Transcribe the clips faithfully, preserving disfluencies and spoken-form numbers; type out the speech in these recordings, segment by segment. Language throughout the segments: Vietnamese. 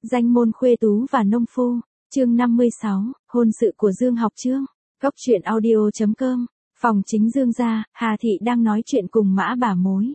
Danh môn khuê tú và nông phu, chương năm mươi sáu, hôn sự của Dương Học Chương. Góc truyện audio chấm com, phòng chính Dương gia, Hà Thị đang nói chuyện cùng Mã Bà Mối.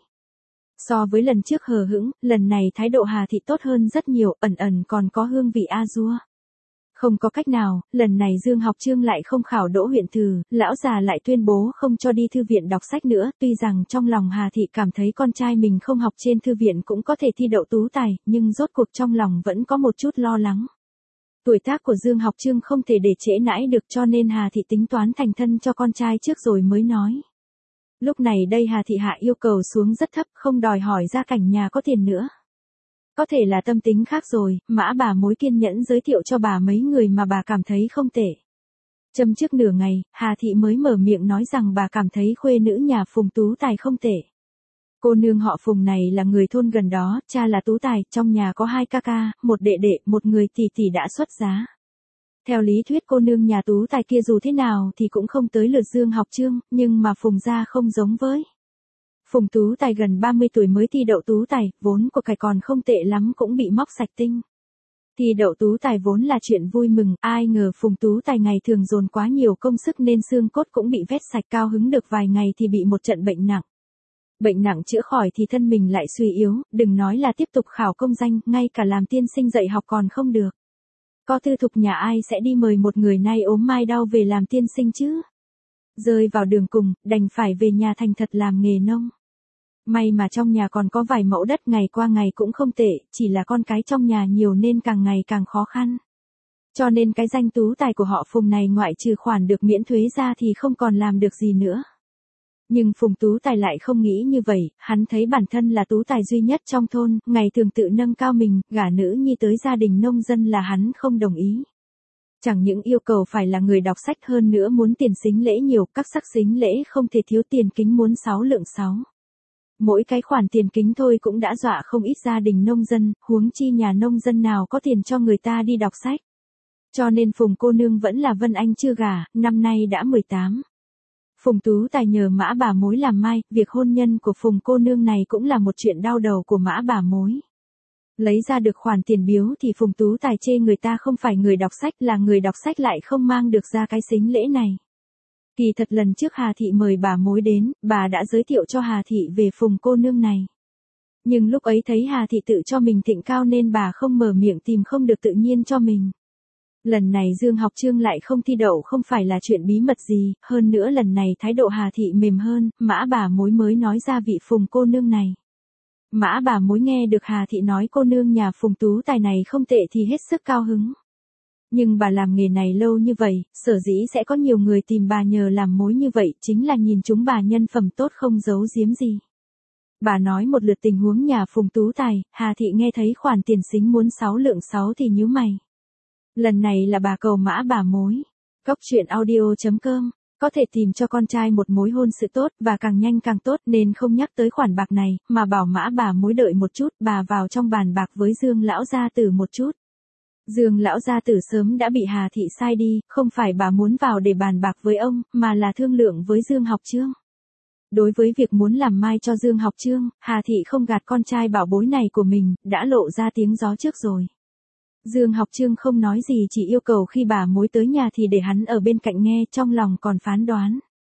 So với lần trước hờ hững, lần này thái độ Hà Thị tốt hơn rất nhiều, ẩn ẩn còn có hương vị a dua. Không có cách nào, lần này Dương Học Chương lại không khảo đỗ huyện thử, lão già lại tuyên bố không cho đi thư viện đọc sách nữa, tuy rằng trong lòng Hà Thị cảm thấy con trai mình không học trên thư viện cũng có thể thi đậu tú tài, nhưng rốt cuộc trong lòng vẫn có một chút lo lắng. Tuổi tác của Dương Học Chương không thể để trễ nãi được, cho nên Hà Thị tính toán thành thân cho con trai trước rồi mới nói. Lúc này đây Hà Thị hạ yêu cầu xuống rất thấp, không đòi hỏi gia cảnh nhà có tiền nữa. Có thể là tâm tính khác rồi, Mã Bà Mối kiên nhẫn giới thiệu cho bà mấy người mà bà cảm thấy không tệ. Châm trước nửa ngày, Hà Thị mới mở miệng nói rằng bà cảm thấy khuê nữ nhà Phùng tú tài không tệ. Cô nương họ Phùng này là người thôn gần đó, cha là tú tài, trong nhà có hai ca ca, một đệ đệ, một người tỷ tỷ đã xuất giá. Theo lý thuyết cô nương nhà tú tài kia dù thế nào thì cũng không tới lượt Dương Học Chương, nhưng mà Phùng gia không giống với. Phùng tú tài gần ba mươi tuổi mới thi đậu tú tài, vốn của cải còn không tệ lắm cũng bị móc sạch tinh. Thi đậu tú tài vốn là chuyện vui mừng, ai ngờ Phùng tú tài ngày thường dồn quá nhiều công sức nên xương cốt cũng bị vét sạch, cao hứng được vài ngày thì bị một trận bệnh nặng. Bệnh nặng chữa khỏi thì thân mình lại suy yếu, đừng nói là tiếp tục khảo công danh, ngay cả làm tiên sinh dạy học còn không được. Có tư thục nhà ai sẽ đi mời một người nay ốm mai đau về làm tiên sinh chứ? Rơi vào đường cùng, đành phải về nhà thành thật làm nghề nông. May mà trong nhà còn có vài mẫu đất, ngày qua ngày cũng không tệ, chỉ là con cái trong nhà nhiều nên càng ngày càng khó khăn. Cho nên cái danh tú tài của họ Phùng này ngoại trừ khoản được miễn thuế ra thì không còn làm được gì nữa. Nhưng Phùng tú tài lại không nghĩ như vậy, hắn thấy bản thân là tú tài duy nhất trong thôn, ngày thường tự nâng cao mình, gả nữ nhi tới gia đình nông dân là hắn không đồng ý. Chẳng những yêu cầu phải là người đọc sách, hơn nữa muốn tiền sính lễ nhiều, các sắc sính lễ không thể thiếu, tiền kính muốn sáu lượng sáu. Mỗi cái khoản tiền kính thôi cũng đã dọa không ít gia đình nông dân, huống chi nhà nông dân nào có tiền cho người ta đi đọc sách. Cho nên Phùng cô nương vẫn là Vân Anh chưa gả, năm nay đã mười tám. Phùng tú tài nhờ Mã Bà Mối làm mai, việc hôn nhân của Phùng cô nương này cũng là một chuyện đau đầu của Mã Bà Mối. Lấy ra được khoản tiền biếu thì Phùng tú tài chê người ta không phải người đọc sách, là người đọc sách lại không mang được ra cái sính lễ này. Kỳ thật lần trước Hà Thị mời bà Mối đến, bà đã giới thiệu cho Hà Thị về Phùng cô nương này. Nhưng lúc ấy thấy Hà Thị tự cho mình thịnh cao nên bà không mở miệng tìm không được tự nhiên cho mình. Lần này Dương Học Chương lại không thi đậu không phải là chuyện bí mật gì, hơn nữa lần này thái độ Hà Thị mềm hơn, Mã Bà Mối mới nói ra vị Phùng cô nương này. Mã Bà Mối nghe được Hà Thị nói cô nương nhà Phùng tú tài này không tệ thì hết sức cao hứng. Nhưng bà làm nghề này lâu như vậy, sở dĩ sẽ có nhiều người tìm bà nhờ làm mối như vậy, chính là nhìn chúng bà nhân phẩm tốt không giấu giếm gì. Bà nói một lượt tình huống nhà Phùng tú tài, Hà Thị nghe thấy khoản tiền sính muốn sáu lượng sáu thì nhíu mày. Lần này là bà cầu Mã Bà Mối. Góc truyện audio chấm com, có thể tìm cho con trai một mối hôn sự tốt và càng nhanh càng tốt nên không nhắc tới khoản bạc này, mà bảo Mã Bà Mối đợi một chút, bà vào trong bàn bạc với Dương lão gia tử một chút. Dương lão gia tử sớm đã bị Hà Thị sai đi, không phải bà muốn vào để bàn bạc với ông, mà là thương lượng với Dương Học Chương. Đối với việc muốn làm mai cho Dương Học Chương, Hà Thị không gạt con trai bảo bối này của mình, đã lộ ra tiếng gió trước rồi. Dương Học Chương không nói gì, chỉ yêu cầu khi bà Mối tới nhà thì để hắn ở bên cạnh nghe, trong lòng còn phán đoán.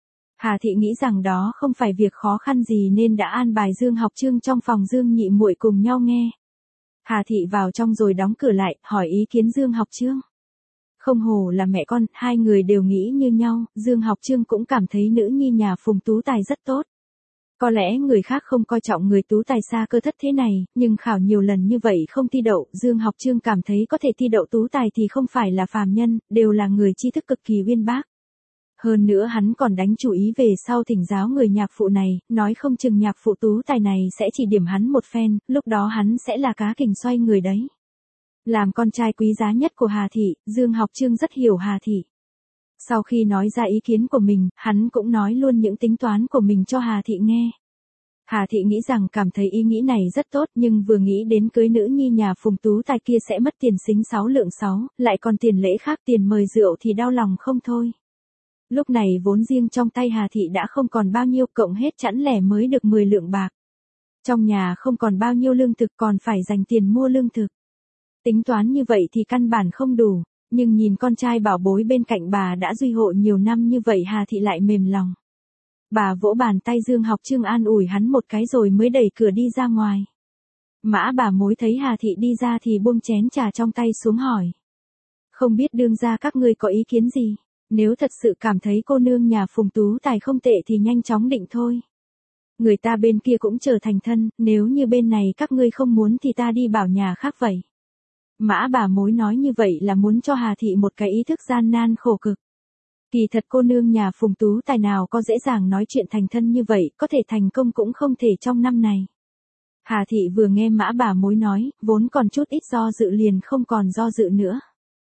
Hà Thị nghĩ rằng đó không phải việc khó khăn gì nên đã an bài Dương Học Chương trong phòng Dương nhị muội cùng nhau nghe. Hà Thị vào trong rồi đóng cửa lại, hỏi ý kiến Dương Học Chương. Không hổ là mẹ con, hai người đều nghĩ như nhau, Dương Học Chương cũng cảm thấy nữ nhi nhà Phùng tú tài rất tốt. Có lẽ người khác không coi trọng người tú tài xa cơ thất thế này, nhưng khảo nhiều lần như vậy không thi đậu, Dương Học Chương cảm thấy có thể thi đậu tú tài thì không phải là phàm nhân, đều là người tri thức cực kỳ uyên bác. Hơn nữa hắn còn đánh chủ ý về sau thỉnh giáo người nhạc phụ này, nói không chừng nhạc phụ tú tài này sẽ chỉ điểm hắn một phen, lúc đó hắn sẽ là cá kình xoay người đấy. Làm con trai quý giá nhất của Hà Thị, Dương Học Chương rất hiểu Hà Thị. Sau khi nói ra ý kiến của mình, hắn cũng nói luôn những tính toán của mình cho Hà Thị nghe. Hà Thị nghĩ rằng cảm thấy ý nghĩ này rất tốt, nhưng vừa nghĩ đến cưới nữ nhi nhà Phùng tú tài kia sẽ mất tiền sính sáu lượng sáu, lại còn tiền lễ khác, tiền mời rượu thì đau lòng không thôi. Lúc này vốn riêng trong tay Hà Thị đã không còn bao nhiêu, cộng hết chẵn lẻ mới được mười lượng bạc. Trong nhà không còn bao nhiêu lương thực, còn phải dành tiền mua lương thực. Tính toán như vậy thì căn bản không đủ, nhưng nhìn con trai bảo bối bên cạnh bà đã duy hộ nhiều năm như vậy Hà Thị lại mềm lòng. Bà vỗ bàn tay Dương Học Trương an ủi hắn một cái rồi mới đẩy cửa đi ra ngoài. Mã bà mối thấy Hà Thị đi ra thì buông chén trà trong tay xuống hỏi. Không biết đương gia các ngươi có ý kiến gì, nếu thật sự cảm thấy cô nương nhà Phùng Tú Tài không tệ thì nhanh chóng định thôi. Người ta bên kia cũng trở thành thân, nếu như bên này các ngươi không muốn thì ta đi bảo nhà khác vậy. Mã bà mối nói như vậy là muốn cho Hà Thị một cái ý thức gian nan khổ cực. Kỳ thật cô nương nhà Phùng Tú Tài nào có dễ dàng nói chuyện thành thân như vậy, có thể thành công cũng không thể trong năm này. Hà Thị vừa nghe mã bà mối nói, vốn còn chút ít do dự liền không còn do dự nữa.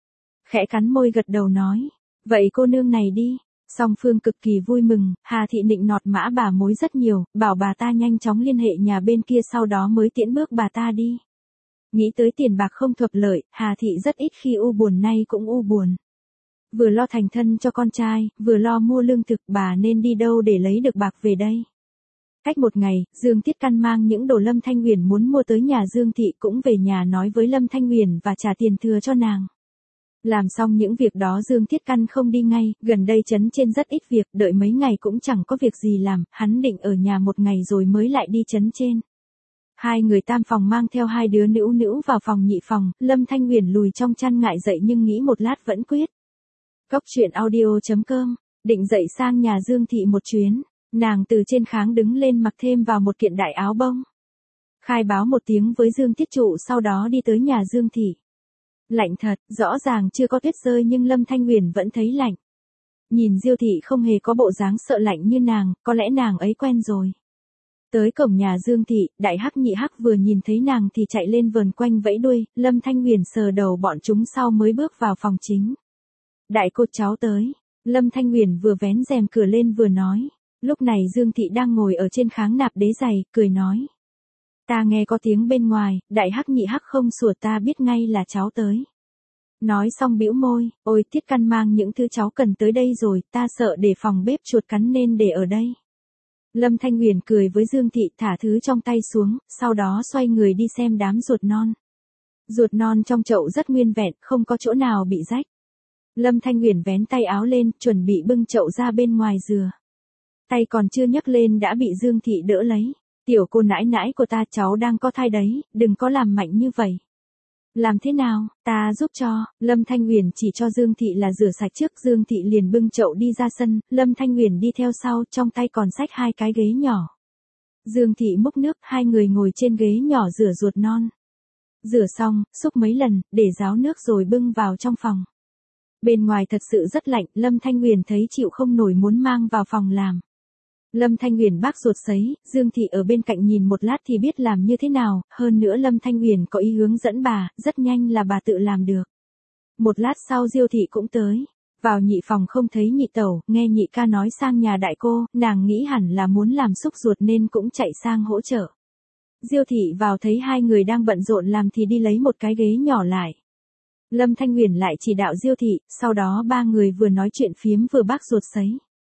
Khẽ cắn môi gật đầu nói, vậy cô nương này đi. Song phương cực kỳ vui mừng, Hà Thị nịnh nọt mã bà mối rất nhiều, bảo bà ta nhanh chóng liên hệ nhà bên kia sau đó mới tiễn bước bà ta đi. Nghĩ tới tiền bạc không thuận lợi, Hà Thị rất ít khi u buồn, nay cũng u buồn. Vừa lo thành thân cho con trai, vừa lo mua lương thực, bà nên đi đâu để lấy được bạc về đây. Cách một ngày, Dương Tiết Căn mang những đồ Lâm Thanh Huyền muốn mua tới nhà Dương Thị cũng về nhà nói với Lâm Thanh Huyền và trả tiền thừa cho nàng. Làm xong những việc đó Dương Tiết Căn không đi ngay, gần đây trấn trên rất ít việc, đợi mấy ngày cũng chẳng có việc gì làm, hắn định ở nhà một ngày rồi mới lại đi trấn trên. Hai người tam phòng mang theo hai đứa nữ nữ vào phòng nhị phòng, Lâm Thanh Huyền lùi trong chăn ngại dậy nhưng nghĩ một lát vẫn quyết. Cốc truyện audio chấm com, định dậy sang nhà Dương Thị một chuyến, nàng từ trên kháng đứng lên mặc thêm vào một kiện đại áo bông. Khai báo một tiếng với Dương Tiết Trụ sau đó đi tới nhà Dương Thị. Lạnh thật, rõ ràng chưa có tuyết rơi nhưng Lâm Thanh Huyền vẫn thấy lạnh. Nhìn Diêu Thị không hề có bộ dáng sợ lạnh như nàng, có lẽ nàng ấy quen rồi. Tới cổng nhà Dương Thị, đại hắc nhị hắc vừa nhìn thấy nàng thì chạy lên vờn quanh vẫy đuôi, Lâm Thanh Huyền sờ đầu bọn chúng sau mới bước vào phòng chính. Đại cô cháu tới, Lâm Thanh Huyền vừa vén rèm cửa lên vừa nói. Lúc này Dương Thị đang ngồi ở trên kháng nạp đế giày, cười nói. Ta nghe có tiếng bên ngoài, đại hắc nhị hắc không sủa ta biết ngay là cháu tới. Nói xong bĩu môi, ôi Tiết Căn mang những thứ cháu cần tới đây rồi, ta sợ để phòng bếp chuột cắn nên để ở đây. Lâm Thanh Huyền cười với Dương Thị thả thứ trong tay xuống, sau đó xoay người đi xem đám ruột non. Ruột non trong chậu rất nguyên vẹn, không có chỗ nào bị rách. Lâm Thanh Huyền vén tay áo lên, chuẩn bị bưng chậu ra bên ngoài dừa. Tay còn chưa nhấc lên đã bị Dương Thị đỡ lấy. Tiểu cô nãi nãi của ta, cháu đang có thai đấy, đừng có làm mạnh như vậy. Làm thế nào, ta giúp cho, Lâm Thanh Huyền chỉ cho Dương Thị là rửa sạch trước, Dương Thị liền bưng chậu đi ra sân, Lâm Thanh Huyền đi theo sau, trong tay còn xách hai cái ghế nhỏ. Dương Thị múc nước, hai người ngồi trên ghế nhỏ rửa ruột non. Rửa xong, xúc mấy lần, để ráo nước rồi bưng vào trong phòng. Bên ngoài thật sự rất lạnh, Lâm Thanh Huyền thấy chịu không nổi muốn mang vào phòng làm. Lâm Thanh Huyền bác ruột sấy, Dương Thị ở bên cạnh nhìn một lát thì biết làm như thế nào, hơn nữa Lâm Thanh Huyền có ý hướng dẫn bà, rất nhanh là bà tự làm được. Một lát sau Diêu Thị cũng tới, vào nhị phòng không thấy nhị tẩu, nghe nhị ca nói sang nhà đại cô, nàng nghĩ hẳn là muốn làm xúc ruột nên cũng chạy sang hỗ trợ. Diêu Thị vào thấy hai người đang bận rộn làm thì đi lấy một cái ghế nhỏ lại. Lâm Thanh Huyền lại chỉ đạo Diêu Thị, sau đó ba người vừa nói chuyện phiếm vừa bác ruột sấy.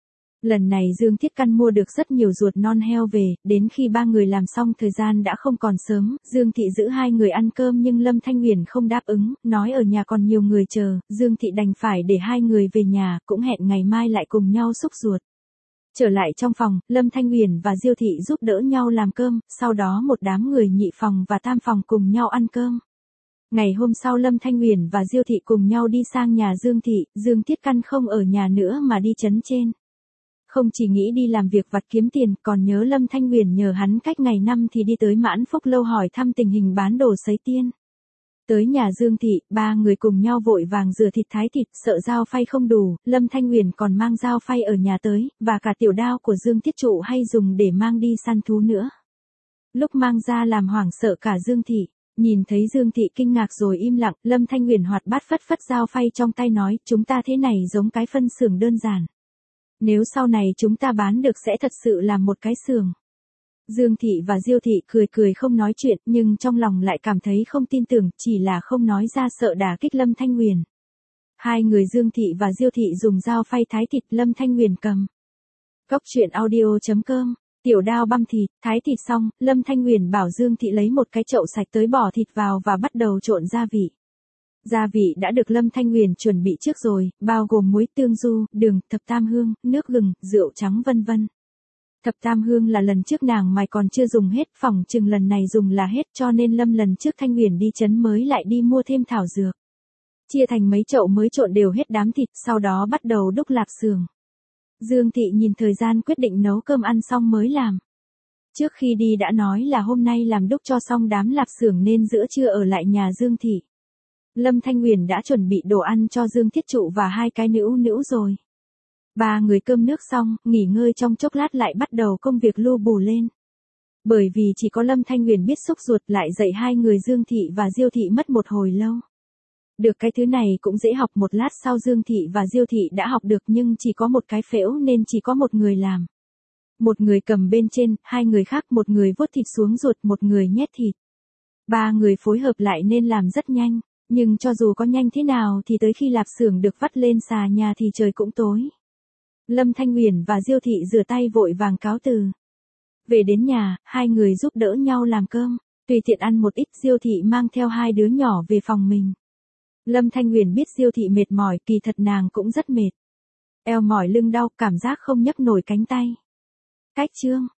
Lần này Dương Thiết Căn mua được rất nhiều ruột non heo về, đến khi ba người làm xong thời gian đã không còn sớm, Dương Thị giữ hai người ăn cơm nhưng Lâm Thanh Huyền không đáp ứng, nói ở nhà còn nhiều người chờ, Dương Thị đành phải để hai người về nhà, cũng hẹn ngày mai lại cùng nhau xúc ruột. Trở lại trong phòng, Lâm Thanh Huyền và Diêu Thị giúp đỡ nhau làm cơm, sau đó một đám người nhị phòng và tam phòng cùng nhau ăn cơm. Ngày hôm sau Lâm Thanh Huyền và Diêu Thị cùng nhau đi sang nhà Dương Thị, Dương Thiết Căn không ở nhà nữa mà đi trấn trên. Không chỉ nghĩ đi làm việc vặt kiếm tiền, còn nhớ Lâm Thanh Huyền nhờ hắn cách ngày năm thì đi tới Mãn Phúc Lâu hỏi thăm tình hình bán đồ sấy tiên. Tới nhà Dương Thị, ba người cùng nhau vội vàng rửa thịt thái thịt, sợ dao phay không đủ, Lâm Thanh Huyền còn mang dao phay ở nhà tới, và cả tiểu đao của Dương Tiết Trụ hay dùng để mang đi săn thú nữa. Lúc mang ra làm hoảng sợ cả Dương Thị. Nhìn thấy Dương Thị kinh ngạc rồi im lặng, Lâm Thanh Huyền hoạt bát phất phất dao phay trong tay nói, chúng ta thế này giống cái phân xưởng đơn giản. Nếu sau này chúng ta bán được sẽ thật sự là một cái xưởng. Dương Thị và Diêu Thị cười cười không nói chuyện, nhưng trong lòng lại cảm thấy không tin tưởng, chỉ là không nói ra sợ đả kích Lâm Thanh Huyền. Hai người Dương Thị và Diêu Thị dùng dao phay thái thịt, Lâm Thanh Huyền cầm. Cốc truyện audio chấm com, tiểu đao băm thịt, thái thịt xong, Lâm Thanh Huyền bảo Dương Thị lấy một cái chậu sạch tới bỏ thịt vào và bắt đầu trộn gia vị. Gia vị đã được Lâm Thanh Huyền chuẩn bị trước rồi, bao gồm muối, tương du, đường, thập tam hương, nước gừng, rượu trắng vân vân. Thập tam hương là lần trước nàng mài còn chưa dùng hết, phỏng chừng lần này dùng là hết, cho nên Lâm lần trước Thanh Huyền đi trấn mới lại đi mua thêm thảo dược. Chia thành mấy chậu mới trộn đều hết đám thịt, sau đó bắt đầu đúc lạp xưởng. Dương Thị nhìn thời gian quyết định nấu cơm ăn xong mới làm. Trước khi đi đã nói là hôm nay làm đúc cho xong đám lạp xưởng nên giữa trưa ở lại nhà Dương Thị. Lâm Thanh Huyền đã chuẩn bị đồ ăn cho Dương Thiết Trụ và hai cái nữ nữ rồi. Ba người cơm nước xong, nghỉ ngơi trong chốc lát lại bắt đầu công việc lu bù lên. Bởi vì chỉ có Lâm Thanh Huyền biết xúc ruột lại dạy hai người Dương Thị và Diêu Thị mất một hồi lâu. Được cái thứ này cũng dễ học, một lát sau Dương Thị và Diêu Thị đã học được nhưng chỉ có một cái phễu nên chỉ có một người làm. Một người cầm bên trên, hai người khác, một người vuốt thịt xuống ruột, một người nhét thịt. Ba người phối hợp lại nên làm rất nhanh, nhưng cho dù có nhanh thế nào thì tới khi lạp xưởng được vắt lên xà nhà thì trời cũng tối. Lâm Thanh Huyền và Diêu Thị rửa tay vội vàng cáo từ. Về đến nhà, hai người giúp đỡ nhau làm cơm, tùy tiện ăn một ít. Diêu Thị mang theo hai đứa nhỏ về phòng mình. Lâm Thanh Huyền biết Diêu Thị mệt mỏi, kỳ thật nàng cũng rất mệt. Eo mỏi lưng đau, cảm giác không nhấc nổi cánh tay. Cách chương